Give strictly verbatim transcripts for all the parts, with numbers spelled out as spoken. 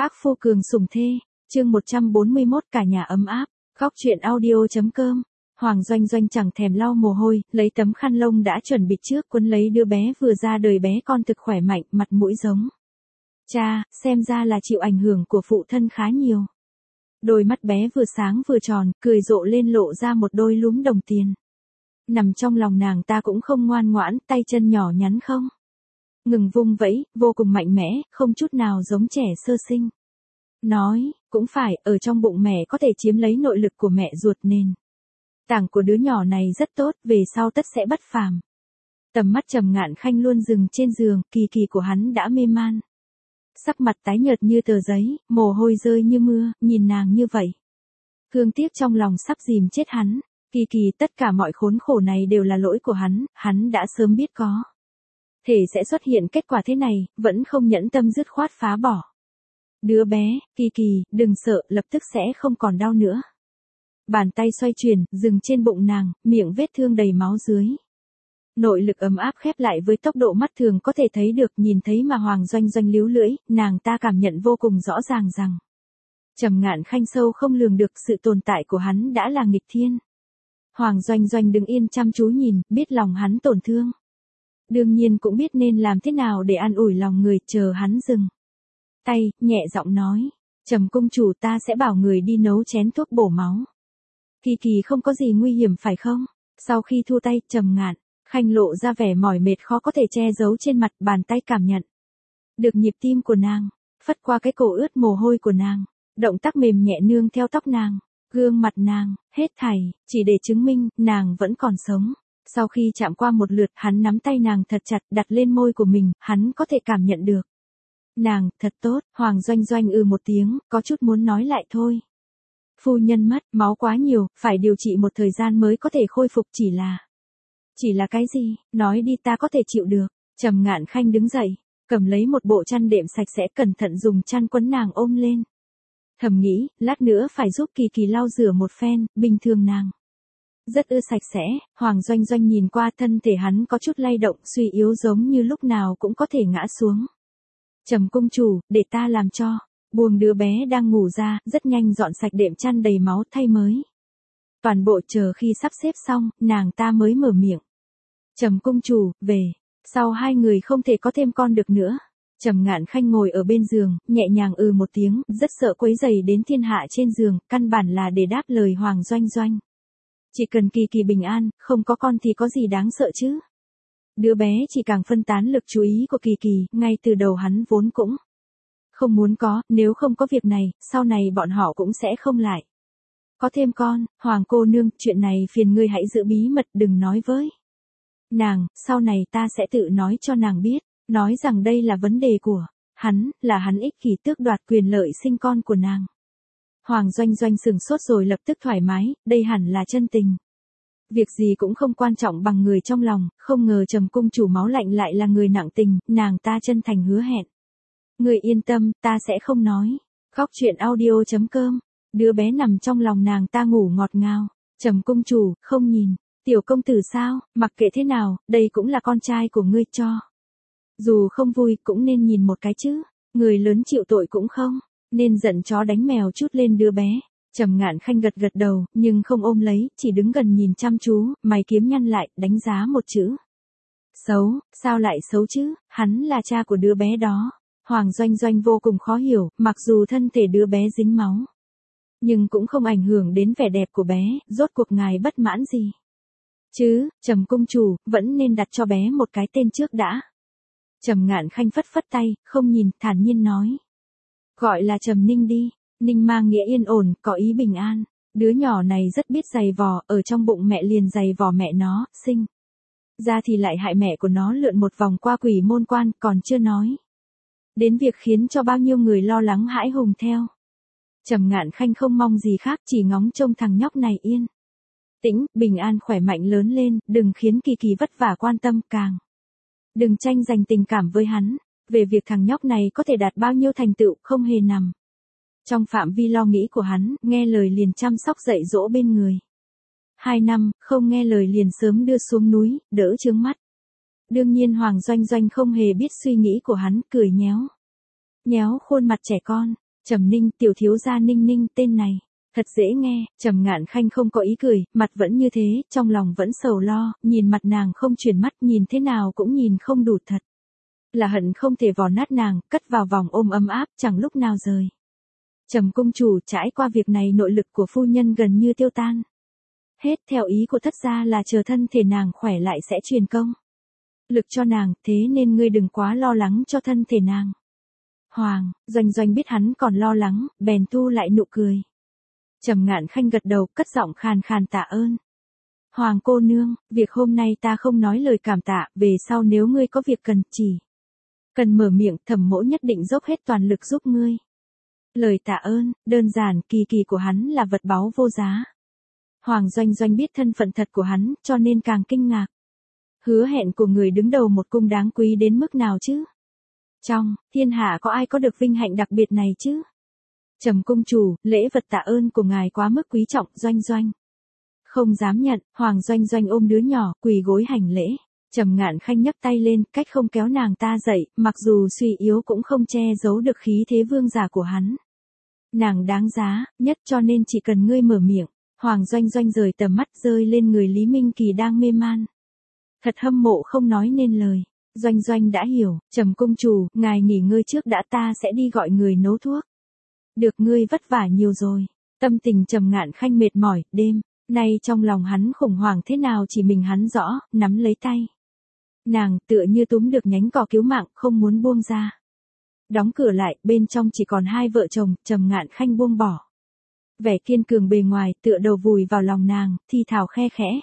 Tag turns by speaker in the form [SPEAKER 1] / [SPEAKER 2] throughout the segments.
[SPEAKER 1] Ác phu cường sủng thê, chương một trăm bốn mươi mốt cả nhà ấm áp, góc truyện audio.com. Hoàng Doanh Doanh chẳng thèm lau mồ hôi, lấy tấm khăn lông đã chuẩn bị trước quấn lấy đứa bé vừa ra đời bé con thực khỏe mạnh, mặt mũi giống cha, xem ra là chịu ảnh hưởng của phụ thân khá nhiều. Đôi mắt bé vừa sáng vừa tròn, cười rộ lên lộ ra một đôi lúm đồng tiền. Nằm trong lòng nàng ta cũng không ngoan ngoãn, tay chân nhỏ nhắn không ngừng vung vẫy, vô cùng mạnh mẽ, không chút nào giống trẻ sơ sinh. Nói, cũng phải, ở trong bụng mẹ có thể chiếm lấy nội lực của mẹ ruột nên tảng của đứa nhỏ này rất tốt, về sau tất sẽ bất phàm. Tầm mắt Trầm Ngạn Khanh luôn dừng trên giường, Kỳ Kỳ của hắn đã mê man. Sắc mặt tái nhợt như tờ giấy, mồ hôi rơi như mưa, nhìn nàng như vậy. Thương tiếc trong lòng sắp dìm chết hắn. Kỳ Kỳ, tất cả mọi khốn khổ này đều là lỗi của hắn, hắn đã sớm biết có thể sẽ xuất hiện kết quả thế này, vẫn không nhẫn tâm dứt khoát phá bỏ. Đứa bé, Kỳ Kỳ, đừng sợ, lập tức sẽ không còn đau nữa. Bàn tay xoay chuyển, dừng trên bụng nàng, miệng vết thương đầy máu dưới. Nội lực ấm áp khép lại với tốc độ mắt thường có thể thấy được, nhìn thấy mà Hoàng Doanh Doanh líu lưỡi, nàng ta cảm nhận vô cùng rõ ràng rằng Trầm Ngạn Khanh sâu không lường được, sự tồn tại của hắn đã là nghịch thiên. Hoàng Doanh Doanh đứng yên chăm chú nhìn, biết lòng hắn tổn thương. Đương nhiên cũng biết nên làm thế nào để an ủi lòng người, chờ hắn dừng tay, nhẹ giọng nói, Trầm công chủ, ta sẽ bảo người đi nấu chén thuốc bổ máu. Kỳ Kỳ không có gì nguy hiểm phải không? Sau khi thu tay, Trầm Ngạn Khanh lộ ra vẻ mỏi mệt khó có thể che giấu trên mặt, bàn tay cảm nhận được nhịp tim của nàng, phất qua cái cổ ướt mồ hôi của nàng, động tác mềm nhẹ nương theo tóc nàng, gương mặt nàng, hết thảy, chỉ để chứng minh, nàng vẫn còn sống. Sau khi chạm qua một lượt, hắn nắm tay nàng thật chặt, đặt lên môi của mình, hắn có thể cảm nhận được. Nàng, thật tốt, Hoàng Doanh Doanh ừ một tiếng, có chút muốn nói lại thôi. Phu nhân mất, máu quá nhiều, phải điều trị một thời gian mới có thể khôi phục, chỉ là... Chỉ là cái gì, nói đi ta có thể chịu được. Trầm Ngạn Khanh đứng dậy, cầm lấy một bộ chăn đệm sạch sẽ, cẩn thận dùng chăn quấn nàng ôm lên. Thầm nghĩ, lát nữa phải giúp Kỳ Kỳ lau rửa một phen, bình thường nàng rất ưa sạch sẽ. Hoàng Doanh Doanh nhìn qua thân thể hắn có chút lay động, suy yếu giống như lúc nào cũng có thể ngã xuống. Trầm công chủ, để ta làm cho. Buông đứa bé đang ngủ ra, rất nhanh dọn sạch đệm chăn đầy máu, thay mới. Toàn bộ chờ khi sắp xếp xong, nàng ta mới mở miệng. Trầm công chủ, về. Sau hai người không thể có thêm con được nữa. Trầm Ngạn Khanh ngồi ở bên giường, nhẹ nhàng ừ một tiếng, rất sợ quấy rầy đến thiên hạ trên giường, căn bản là để đáp lời Hoàng Doanh Doanh. Chỉ cần Kỳ Kỳ bình an, không có con thì có gì đáng sợ chứ. Đứa bé chỉ càng phân tán lực chú ý của Kỳ Kỳ, ngay từ đầu hắn vốn cũng không muốn có, nếu không có việc này, sau này bọn họ cũng sẽ không lại có thêm con. Hoàng cô nương, chuyện này phiền ngươi hãy giữ bí mật, đừng nói với nàng, sau này ta sẽ tự nói cho nàng biết, nói rằng đây là vấn đề của hắn, là hắn ích kỷ tước đoạt quyền lợi sinh con của nàng. Hoàng Doanh Doanh sừng sốt rồi lập tức thoải mái, đây hẳn là chân tình. Việc gì cũng không quan trọng bằng người trong lòng, không ngờ Trầm công chủ máu lạnh lại là người nặng tình, nàng ta chân thành hứa hẹn. Người yên tâm, ta sẽ không nói. Góc truyện audio.com. Đứa bé nằm trong lòng nàng ta ngủ ngọt ngào. Trầm công chủ, không nhìn. Tiểu công tử sao, mặc kệ thế nào, đây cũng là con trai của ngươi cho. Dù không vui, cũng nên nhìn một cái chứ. Người lớn chịu tội cũng không nên giận chó đánh mèo chút lên đứa bé. Trầm Ngạn Khanh gật gật đầu, nhưng không ôm lấy, chỉ đứng gần nhìn chăm chú, mày kiếm nhăn lại, đánh giá một chữ. Xấu, sao lại xấu chứ, hắn là cha của đứa bé đó. Hoàng Doanh Doanh vô cùng khó hiểu, mặc dù thân thể đứa bé dính máu, nhưng cũng không ảnh hưởng đến vẻ đẹp của bé, rốt cuộc ngài bất mãn gì chứ? Trầm công chủ, vẫn nên đặt cho bé một cái tên trước đã. Trầm Ngạn Khanh phất phất tay, không nhìn, thản nhiên nói. Gọi là Trầm Ninh đi. Ninh mang nghĩa yên ổn, có ý bình an. Đứa nhỏ này rất biết giày vò, ở trong bụng mẹ liền giày vò mẹ nó, sinh ra thì lại hại mẹ của nó lượn một vòng qua quỷ môn quan, còn chưa nói đến việc khiến cho bao nhiêu người lo lắng hãi hùng theo. Trầm Ngạn Khanh không mong gì khác, chỉ ngóng trông thằng nhóc này yên tĩnh, bình an khỏe mạnh lớn lên, đừng khiến Kỳ Kỳ vất vả quan tâm, càng đừng tranh giành tình cảm với hắn. Về việc thằng nhóc này có thể đạt bao nhiêu thành tựu, không hề nằm trong phạm vi lo nghĩ của hắn, nghe lời liền chăm sóc dạy dỗ bên người. Hai năm, không nghe lời liền sớm đưa xuống núi, đỡ chướng mắt. Đương nhiên Hoàng Doanh Doanh không hề biết suy nghĩ của hắn, cười nhéo nhéo khuôn mặt trẻ con. Trầm Ninh, tiểu thiếu gia Ninh Ninh, tên này thật dễ nghe. Trầm Ngạn Khanh không có ý cười, mặt vẫn như thế, trong lòng vẫn sầu lo, nhìn mặt nàng không chuyển mắt, nhìn thế nào cũng nhìn không đủ thật. Là hận không thể vò nát nàng, cất vào vòng ôm ấm áp, chẳng lúc nào rời. Trầm cung chủ, trải qua việc này nội lực của phu nhân gần như tiêu tan. Hết, theo ý của thất gia là chờ thân thể nàng khỏe lại sẽ truyền công lực cho nàng, thế nên ngươi đừng quá lo lắng cho thân thể nàng. Hoàng, Doanh Doanh biết hắn còn lo lắng, bèn thu lại nụ cười. Trầm Ngạn Khanh gật đầu, cất giọng khàn khàn tạ ơn. Hoàng cô nương, việc hôm nay ta không nói lời cảm tạ, về sau nếu ngươi có việc cần, chỉ cần mở miệng, Thẩm mỗ nhất định dốc hết toàn lực giúp ngươi. Lời tạ ơn, đơn giản, kỳ kỳ của hắn là vật báu vô giá. Hoàng Doanh Doanh biết thân phận thật của hắn, cho nên càng kinh ngạc. Hứa hẹn của người đứng đầu một cung đáng quý đến mức nào chứ? Trong thiên hạ có ai có được vinh hạnh đặc biệt này chứ? Trầm cung chủ, lễ vật tạ ơn của ngài quá mức quý trọng. Doanh Doanh không dám nhận. Hoàng Doanh Doanh ôm đứa nhỏ, quỳ gối hành lễ. Trầm Ngạn Khanh nhấc tay lên, cách không kéo nàng ta dậy, mặc dù suy yếu cũng không che giấu được khí thế vương giả của hắn. Nàng đáng giá nhất, cho nên chỉ cần ngươi mở miệng. Hoàng Doanh Doanh rời tầm mắt, rơi lên người Lý Minh Kỳ đang mê man. Thật hâm mộ không nói nên lời. Doanh Doanh đã hiểu. Trầm cung chủ, ngài nghỉ ngơi trước đã, ta sẽ đi gọi người nấu thuốc. Được, ngươi vất vả nhiều rồi. Tâm tình Trầm Ngạn Khanh mệt mỏi, đêm nay trong lòng hắn khủng hoảng thế nào chỉ mình hắn rõ, nắm lấy tay nàng, tựa như túm được nhánh cỏ cứu mạng, không muốn buông ra. Đóng cửa lại, bên trong chỉ còn hai vợ chồng. Trầm Ngạn Khanh buông bỏ vẻ kiên cường bề ngoài, tựa đầu vùi vào lòng nàng, thi thào khe khẽ.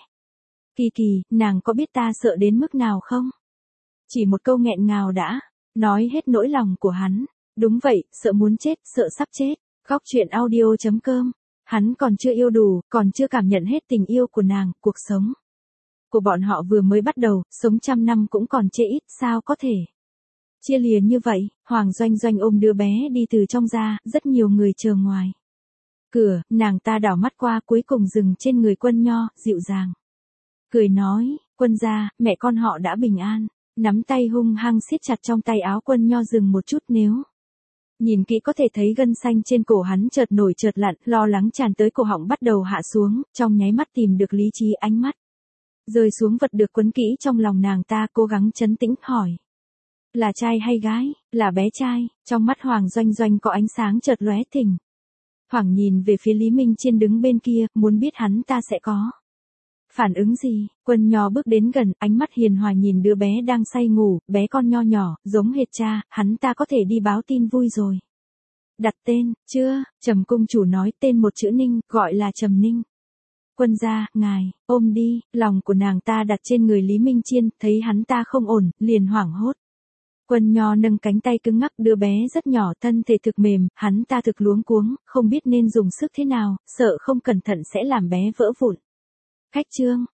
[SPEAKER 1] Kỳ kỳ, nàng có biết ta sợ đến mức nào không? Chỉ một câu nghẹn ngào đã nói hết nỗi lòng của hắn. Đúng vậy, sợ muốn chết, sợ sắp chết. Góc truyện audio chấm com. Hắn còn chưa yêu đủ, còn chưa cảm nhận hết tình yêu của nàng. Cuộc sống của bọn họ vừa mới bắt đầu, sống trăm năm cũng còn chê ít, sao có thể chia lìa như vậy. Hoàng Doanh Doanh ôm đứa bé đi từ trong ra, rất nhiều người chờ ngoài cửa. Nàng ta đảo mắt qua, cuối cùng dừng trên người Quân Nho, dịu dàng cười nói, quân gia, mẹ con họ đã bình an. Nắm tay hung hăng siết chặt trong tay áo. Quân Nho dừng một chút, nếu nhìn kỹ có thể thấy gân xanh trên cổ hắn chợt nổi chợt lặn, lo lắng tràn tới cổ họng bắt đầu hạ xuống, trong nháy mắt tìm được lý trí, ánh mắt rơi xuống vật được quấn kỹ trong lòng nàng ta, cố gắng trấn tĩnh hỏi. Là trai hay gái? Là bé trai. Trong mắt Hoàng Doanh Doanh có ánh sáng chợt lóe, thỉnh thoảng nhìn về phía Lý Minh Chiên đứng bên kia, muốn biết hắn ta sẽ có phản ứng gì. Quân Nho bước đến gần, ánh mắt hiền hòa nhìn đứa bé đang say ngủ, bé con nho nhỏ, giống hệt cha, hắn ta có thể đi báo tin vui rồi. Đặt tên, chưa? Trầm cung chủ nói, tên một chữ Ninh, gọi là Trầm Ninh. Quân gia, ngài, ôm đi. Lòng của nàng ta đặt trên người Lý Minh Chiên, thấy hắn ta không ổn, liền hoảng hốt. Quân Nho nâng cánh tay cứng ngắc, đứa bé rất nhỏ, thân thể thực mềm, hắn ta thực luống cuống, không biết nên dùng sức thế nào, sợ không cẩn thận sẽ làm bé vỡ vụn. Khách trương,